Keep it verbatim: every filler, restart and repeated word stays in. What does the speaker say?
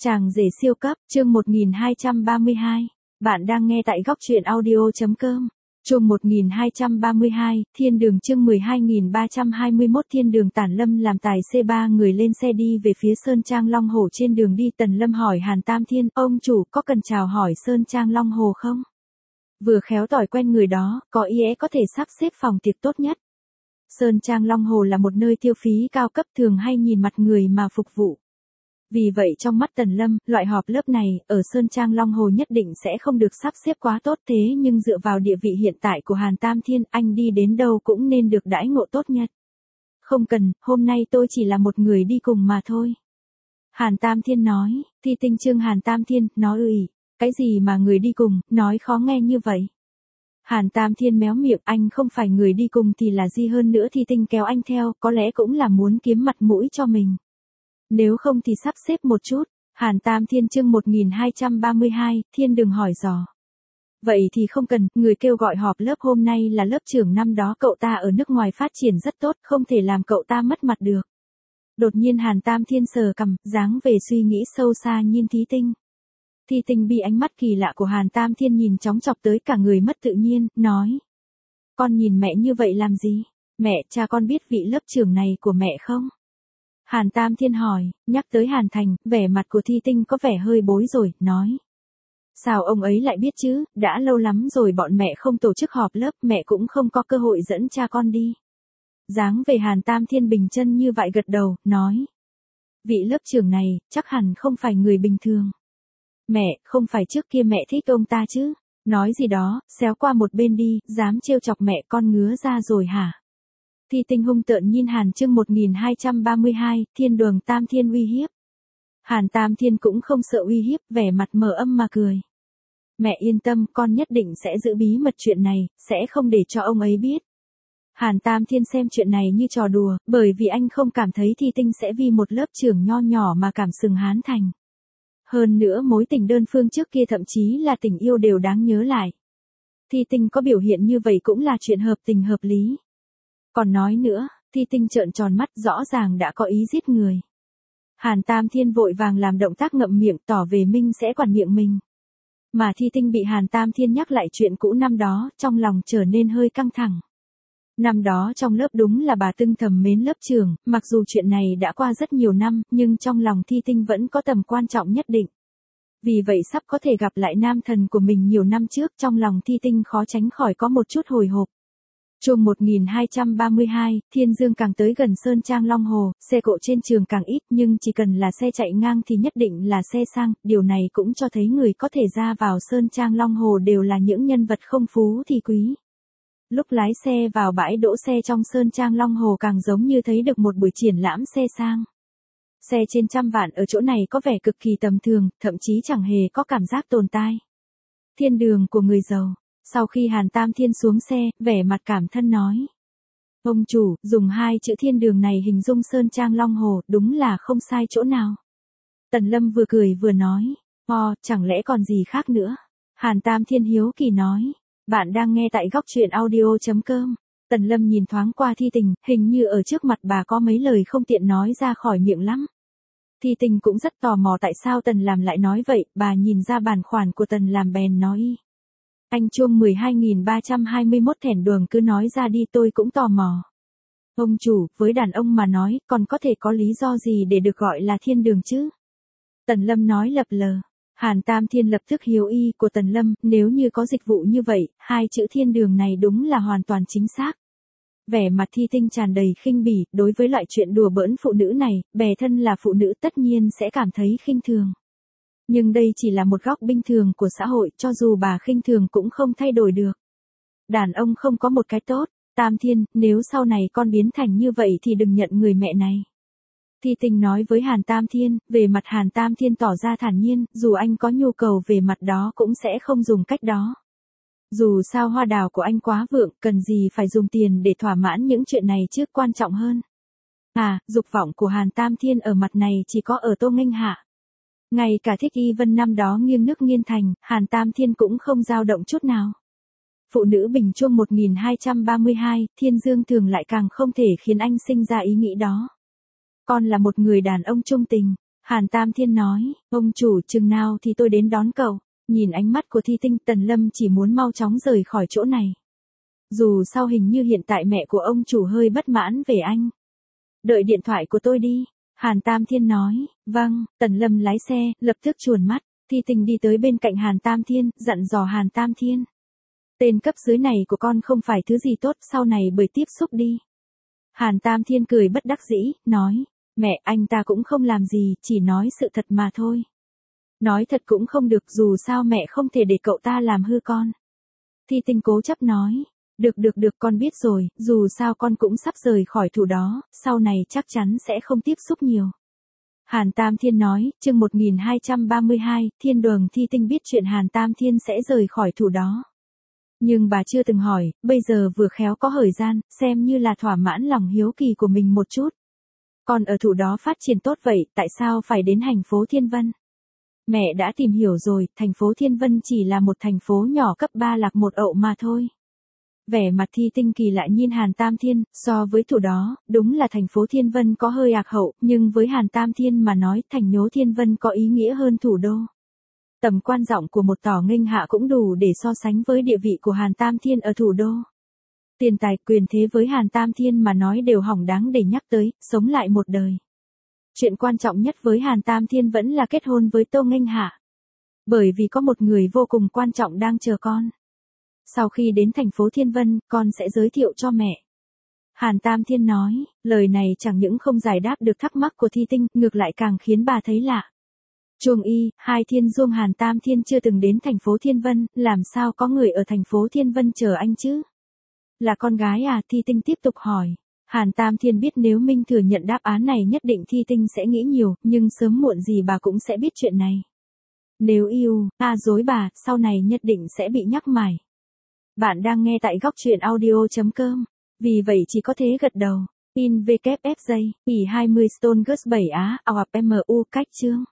Chàng rể siêu cấp, chương một nghìn hai trăm ba mươi hai. Bạn đang nghe tại góc truyện audio.com. Chương một nghìn hai trăm ba mươi hai, Thiên Đường chương mười hai nghìn ba trăm hai mươi mốt. Thiên Đường. Tản Lâm làm tài xế, ba người lên xe đi về phía Sơn Trang Long Hồ. Trên đường đi, Tần Lâm hỏi Hàn Tam Thiên, ông chủ có cần chào hỏi Sơn Trang Long Hồ không? Vừa khéo tỏi quen người đó, có ý é có thể sắp xếp phòng tiệc tốt nhất. Sơn Trang Long Hồ là một nơi tiêu phí cao cấp, thường hay nhìn mặt người mà phục vụ. Vì vậy trong mắt Tần Lâm, loại họp lớp này, ở Sơn Trang Long Hồ nhất định sẽ không được sắp xếp quá tốt, thế nhưng dựa vào địa vị hiện tại của Hàn Tam Thiên, anh đi đến đâu cũng nên được đãi ngộ tốt nhất. Không cần, hôm nay tôi chỉ là một người đi cùng mà thôi. Hàn Tam Thiên nói. Thi Tinh trương Hàn Tam Thiên, nói ơi, cái gì mà người đi cùng, nói khó nghe như vậy. Hàn Tam Thiên méo miệng, anh không phải người đi cùng thì là gì hơn nữa. Thi Tinh kéo anh theo, có lẽ cũng là muốn kiếm mặt mũi cho mình. Nếu không thì sắp xếp một chút. Hàn Tam Thiên chương một nghìn hai trăm ba mươi hai, Thiên Đường hỏi dò. Vậy thì không cần, người kêu gọi họp lớp hôm nay là lớp trưởng năm đó, cậu ta ở nước ngoài phát triển rất tốt, không thể làm cậu ta mất mặt được. Đột nhiên Hàn Tam Thiên sờ cằm, dáng về suy nghĩ sâu xa nhìn Thi Tinh. Thi Tinh bị ánh mắt kỳ lạ của Hàn Tam Thiên nhìn chóng chọc tới cả người mất tự nhiên, nói. Con nhìn mẹ như vậy làm gì? Mẹ, cha con biết vị lớp trưởng này của mẹ không? Hàn Tam Thiên hỏi. Nhắc tới Hàn Thành, vẻ mặt của Thi Tinh có vẻ hơi bối rồi, nói. Sao ông ấy lại biết chứ, đã lâu lắm rồi bọn mẹ không tổ chức họp lớp, mẹ cũng không có cơ hội dẫn cha con đi. Dáng về Hàn Tam Thiên bình chân như vậy gật đầu, nói. Vị lớp trưởng này, chắc hẳn không phải người bình thường. Mẹ, không phải trước kia mẹ thích ông ta chứ? Nói gì đó, xéo qua một bên đi, dám trêu chọc mẹ con ngứa ra rồi hả? Thi Tinh hung tợn nhìn Hàn chương một nghìn hai trăm ba mươi hai, Thiên Đường. Tam Thiên uy hiếp. Hàn Tam Thiên cũng không sợ uy hiếp, vẻ mặt mờ âm mà cười. Mẹ yên tâm, con nhất định sẽ giữ bí mật chuyện này, sẽ không để cho ông ấy biết. Hàn Tam Thiên xem chuyện này như trò đùa, bởi vì anh không cảm thấy Thi Tinh sẽ vì một lớp trưởng nho nhỏ mà cảm sừng hán thành. Hơn nữa mối tình đơn phương trước kia thậm chí là tình yêu đều đáng nhớ lại. Thi Tinh có biểu hiện như vậy cũng là chuyện hợp tình hợp lý. Còn nói nữa, Thi Tinh trợn tròn mắt, rõ ràng đã có ý giết người. Hàn Tam Thiên vội vàng làm động tác ngậm miệng tỏ về mình sẽ quản miệng mình. Mà Thi Tinh bị Hàn Tam Thiên nhắc lại chuyện cũ năm đó, trong lòng trở nên hơi căng thẳng. Năm đó trong lớp đúng là bà Tưng thầm mến lớp trưởng, mặc dù chuyện này đã qua rất nhiều năm, nhưng trong lòng Thi Tinh vẫn có tầm quan trọng nhất định. Vì vậy sắp có thể gặp lại nam thần của mình nhiều năm trước, trong lòng Thi Tinh khó tránh khỏi có một chút hồi hộp. Chương một nghìn hai trăm ba mươi hai, Thiên Dương. Càng tới gần Sơn Trang Long Hồ, xe cộ trên trường càng ít, nhưng chỉ cần là xe chạy ngang thì nhất định là xe sang, điều này cũng cho thấy người có thể ra vào Sơn Trang Long Hồ đều là những nhân vật không phú thì quý. Lúc lái xe vào bãi đỗ xe trong Sơn Trang Long Hồ càng giống như thấy được một buổi triển lãm xe sang. Xe trên trăm vạn ở chỗ này có vẻ cực kỳ tầm thường, thậm chí chẳng hề có cảm giác tồn tại. Thiên đường của người giàu. Sau khi Hàn Tam Thiên xuống xe, vẻ mặt cảm thân nói. Ông chủ, dùng hai chữ thiên đường này hình dung Sơn Trang Long Hồ, đúng là không sai chỗ nào. Tần Lâm vừa cười vừa nói. Ồ, chẳng lẽ còn gì khác nữa? Hàn Tam Thiên hiếu kỳ nói. Bạn đang nghe tại góc truyện audio.com. Tần Lâm nhìn thoáng qua Thi Tình, hình như ở trước mặt bà có mấy lời không tiện nói ra khỏi miệng lắm. Thi Tình cũng rất tò mò tại sao Tần Làm lại nói vậy, bà nhìn ra bản khoản của Tần Làm bèn nói. Anh chuông mười hai nghìn ba trăm hai mươi mốt thẻn đường cứ nói ra đi, tôi cũng tò mò. Ông chủ, với đàn ông mà nói, còn có thể có lý do gì để được gọi là thiên đường chứ? Tần Lâm nói lập lờ. Hàn Tam Thiên lập tức hiếu y của Tần Lâm, nếu như có dịch vụ như vậy, hai chữ thiên đường này đúng là hoàn toàn chính xác. Vẻ mặt Thi Tinh tràn đầy khinh bỉ, đối với loại chuyện đùa bỡn phụ nữ này, bè thân là phụ nữ tất nhiên sẽ cảm thấy khinh thường. Nhưng đây chỉ là một góc bình thường của xã hội, cho dù bà khinh thường cũng không thay đổi được. Đàn ông không có một cái tốt. Tam Thiên, nếu sau này con biến thành như vậy thì đừng nhận người mẹ này. Thi Tinh nói với Hàn Tam Thiên, về mặt Hàn Tam Thiên tỏ ra thản nhiên, dù anh có nhu cầu về mặt đó cũng sẽ không dùng cách đó. Dù sao hoa đào của anh quá vượng, cần gì phải dùng tiền để thỏa mãn những chuyện này chứ, quan trọng hơn. À, dục vọng của Hàn Tam Thiên ở mặt này chỉ có ở Tô Nghênh Hạ. Ngay cả Thích Y Vân năm đó nghiêng nước nghiêng thành, Hàn Tam Thiên cũng không dao động chút nào. Phụ nữ bình chuông một nghìn hai trăm ba mươi hai, Thiên Dương thường lại càng không thể khiến anh sinh ra ý nghĩ đó. Con là một người đàn ông trung tình. Hàn Tam Thiên nói, ông chủ chừng nào thì tôi đến đón cậu. Nhìn ánh mắt của Thi Tinh, Tần Lâm chỉ muốn mau chóng rời khỏi chỗ này. Dù sao hình như hiện tại mẹ của ông chủ hơi bất mãn về anh. Đợi điện thoại của tôi đi. Hàn Tam Thiên nói, vâng. Tần Lâm lái xe, lập tức chuồn mắt. Thi Tinh đi tới bên cạnh Hàn Tam Thiên, dặn dò Hàn Tam Thiên. Tên cấp dưới này của con không phải thứ gì tốt, sau này bởi tiếp xúc đi. Hàn Tam Thiên cười bất đắc dĩ, nói, mẹ anh ta cũng không làm gì, chỉ nói sự thật mà thôi. Nói thật cũng không được, dù sao mẹ không thể để cậu ta làm hư con. Thi Tinh cố chấp nói, được được được con biết rồi, dù sao con cũng sắp rời khỏi thủ đó, sau này chắc chắn sẽ không tiếp xúc nhiều. Hàn Tam Thiên nói, chương một nghìn hai trăm ba mươi hai, Thiên Đường. Thi Tinh biết chuyện Hàn Tam Thiên sẽ rời khỏi thủ đó. Nhưng bà chưa từng hỏi, bây giờ vừa khéo có thời gian, xem như là thỏa mãn lòng hiếu kỳ của mình một chút. Còn ở thủ đó phát triển tốt vậy, tại sao phải đến thành phố Thiên Vân? Mẹ đã tìm hiểu rồi, thành phố Thiên Vân chỉ là một thành phố nhỏ cấp ba lạc một ậu mà thôi. Vẻ mặt Thi Tinh kỳ lạ nhìn Hàn Tam Thiên, so với thủ đó, đúng là thành phố Thiên Vân có hơi lạc hậu, nhưng với Hàn Tam Thiên mà nói, thành nhố Thiên Vân có ý nghĩa hơn thủ đô. Tầm quan trọng của một Tỏ Nghênh Hạ cũng đủ để so sánh với địa vị của Hàn Tam Thiên ở thủ đô. Tiền tài, quyền thế với Hàn Tam Thiên mà nói đều hỏng đáng để nhắc tới, sống lại một đời. Chuyện quan trọng nhất với Hàn Tam Thiên vẫn là kết hôn với Tô Nghênh Hạ. Bởi vì có một người vô cùng quan trọng đang chờ con. Sau khi đến thành phố Thiên Vân, con sẽ giới thiệu cho mẹ. Hàn Tam Thiên nói, lời này chẳng những không giải đáp được thắc mắc của Thi Tinh, ngược lại càng khiến bà thấy lạ. Chuông y, hai Thiên Duông. Hàn Tam Thiên chưa từng đến thành phố Thiên Vân, làm sao có người ở thành phố Thiên Vân chờ anh chứ? Là con gái à? Thi Tinh tiếp tục hỏi. Hàn Tam Thiên biết nếu Minh thừa nhận đáp án này nhất định Thi Tinh sẽ nghĩ nhiều, nhưng sớm muộn gì bà cũng sẽ biết chuyện này. Nếu yêu, à dối bà, sau này nhất định sẽ bị nhắc mải. Bạn đang nghe tại góc truyện audio chấm com. Vì vậy chỉ có thế gật đầu. In vê kép ép giây, ỉ hai mươi Stone Girls bảy Á, ao ập em u cách chương.